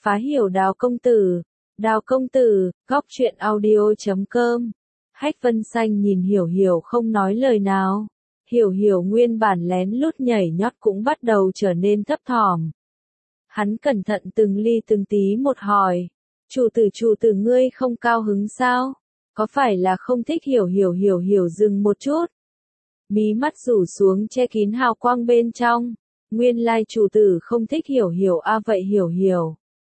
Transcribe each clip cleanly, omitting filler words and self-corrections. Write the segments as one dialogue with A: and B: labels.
A: Phá hiểu Đào công tử. Đào công tử, góc truyện audio.com. Hách Vân Xanh nhìn Hiểu Hiểu không nói lời nào. Hiểu Hiểu nguyên bản lén lút nhảy nhót cũng bắt đầu trở nên thấp thỏm. Hắn cẩn thận từng ly từng tí một hỏi. Chủ tử ngươi không cao hứng sao? Có phải là không thích Hiểu Hiểu dừng một chút. Mí mắt rủ xuống che kín hào quang bên trong. Nguyên lai chủ tử không thích Hiểu Hiểu à, vậy Hiểu Hiểu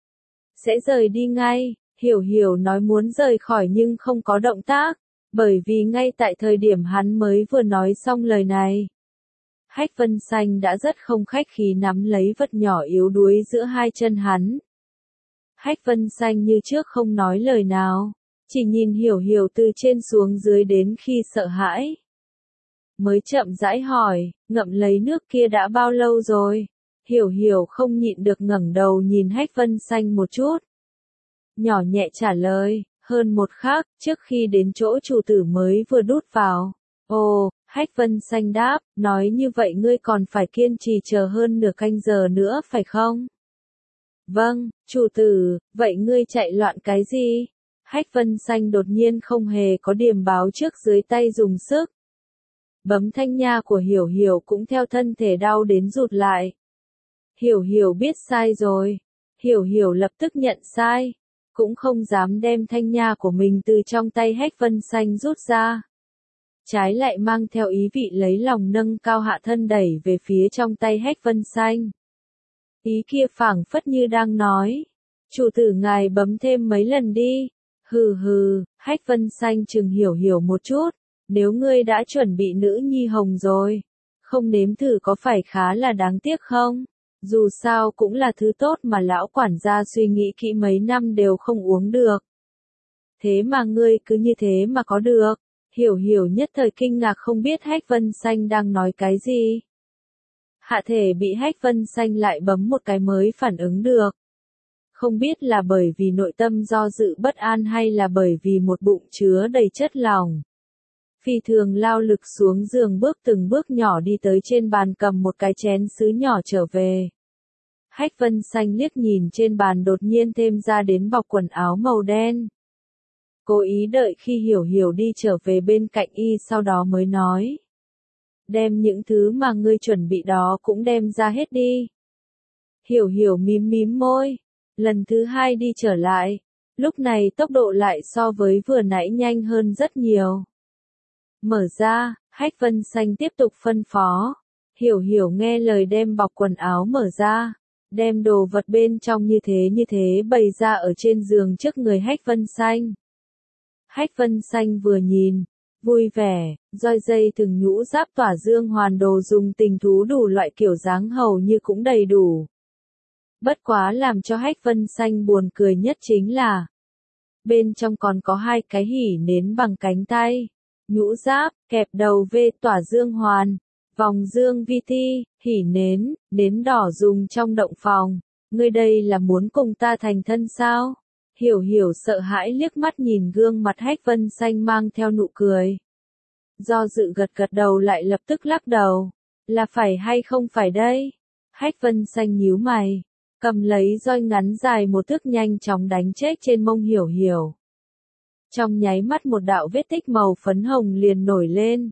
A: sẽ rời đi ngay. Hiểu Hiểu nói muốn rời khỏi nhưng không có động tác, bởi vì ngay tại thời điểm hắn mới vừa nói xong lời này, Hách Vân Xanh đã rất không khách khí nắm lấy vật nhỏ yếu đuối giữa hai chân hắn. Hách Vân Xanh như trước không nói lời nào, chỉ nhìn Hiểu Hiểu từ trên xuống dưới đến khi sợ hãi. Mới chậm rãi hỏi, ngậm lấy nước kia đã bao lâu rồi? Hiểu Hiểu không nhịn được ngẩng đầu nhìn Hách Vân Xanh một chút. Nhỏ nhẹ trả lời, hơn một khắc, trước khi đến chỗ chủ tử mới vừa đút vào. Ồ, Hách Vân Xanh đáp, nói như vậy ngươi còn phải kiên trì chờ hơn nửa canh giờ nữa phải không? Vâng, chủ tử, vậy ngươi chạy loạn cái gì? Hách Vân Xanh đột nhiên không hề có điểm báo trước dưới tay dùng sức. Bấm thanh nha của Hiểu Hiểu cũng theo thân thể đau đến rụt lại. Hiểu Hiểu biết sai rồi. Hiểu Hiểu lập tức nhận sai. Cũng không dám đem thanh nha của mình từ trong tay Hách Vân Xanh rút ra. Trái lại mang theo ý vị lấy lòng nâng cao hạ thân đẩy về phía trong tay Hách Vân Xanh. Ý kia phảng phất như đang nói. Chủ tử ngài bấm thêm mấy lần đi. Hừ hừ, Hách Vân Xanh chừng Hiểu Hiểu một chút. Nếu ngươi đã chuẩn bị nữ nhi hồng rồi, không nếm thử có phải khá là đáng tiếc không? Dù sao cũng là thứ tốt mà lão quản gia suy nghĩ kỹ mấy năm đều không uống được. Thế mà ngươi cứ như thế mà có được. Hiểu Hiểu nhất thời kinh ngạc không biết Hách Vân Xanh đang nói cái gì. Hạ thể bị Hách Vân Xanh lại bấm một cái mới phản ứng được. Không biết là bởi vì nội tâm do dự bất an hay là bởi vì một bụng chứa đầy chất lỏng. Phi thường lao lực xuống giường từng bước nhỏ đi tới trên bàn cầm một cái chén sứ nhỏ trở về. Hách Vân Xanh liếc nhìn trên bàn đột nhiên thêm ra đến bọc quần áo màu đen. Cố ý đợi khi Hiểu Hiểu đi trở về bên cạnh y sau đó mới nói. Đem những thứ mà ngươi chuẩn bị đó cũng đem ra hết đi. Hiểu Hiểu mím môi. Lần thứ hai đi trở lại. Lúc này tốc độ lại so với vừa nãy nhanh hơn rất nhiều. Mở ra, Hách Vân Xanh tiếp tục phân phó. Hiểu Hiểu nghe lời đem bọc quần áo mở ra. Đem đồ vật bên trong như thế bày ra ở trên giường trước người Hách Vân Xanh. Hách Vân Xanh vừa nhìn, vui vẻ, roi dây từng nhũ giáp tỏa dương hoàn đồ dùng tình thú đủ loại kiểu dáng hầu như cũng đầy đủ. Bất quá làm cho Hách Vân Xanh buồn cười nhất chính là bên trong còn có hai cái hỉ nến bằng cánh tay. Nhũ giáp, kẹp đầu V tỏa dương hoàn, vòng dương vi ti, hỉ nến, nến đỏ dùng trong động phòng. Ngươi đây là muốn cùng ta thành thân sao? Hiểu Hiểu sợ hãi liếc mắt nhìn gương mặt Hách Vân Xanh mang theo nụ cười. Do dự gật đầu lại lập tức lắc đầu. Là phải hay không phải đây? Hách Vân Xanh nhíu mày, cầm lấy roi ngắn dài một thước nhanh chóng đánh chết trên mông Hiểu Hiểu. Trong nháy mắt một đạo vết tích màu phấn hồng liền nổi lên.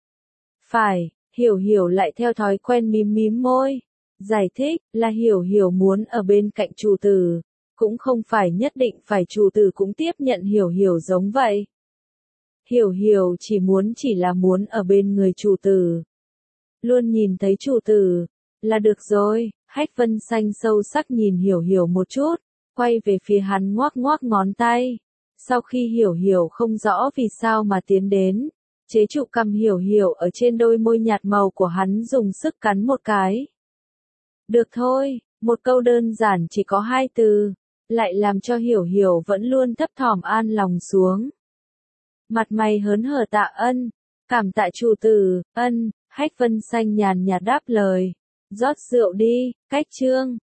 A: Phải, Hiểu Hiểu lại theo thói quen mím môi. Giải thích là Hiểu Hiểu muốn ở bên cạnh chủ tử. Cũng không phải nhất định phải chủ tử cũng tiếp nhận Hiểu Hiểu giống vậy. Hiểu Hiểu chỉ là muốn ở bên người chủ tử. Luôn nhìn thấy chủ tử, là được rồi. Hách Vân Xanh sâu sắc nhìn Hiểu Hiểu một chút, quay về phía hắn ngoắc ngón tay. Sau khi Hiểu Hiểu không rõ vì sao mà tiến đến, chế trụ cầm Hiểu Hiểu ở trên đôi môi nhạt màu của hắn dùng sức cắn một cái. Được thôi, một câu đơn giản chỉ có hai từ, lại làm cho Hiểu Hiểu vẫn luôn thấp thỏm an lòng xuống. Mặt mày hớn hở tạ ân, cảm tạ chủ tử, ân, Hách Vân Xanh nhàn nhạt đáp lời. Rót rượu đi, cách chương.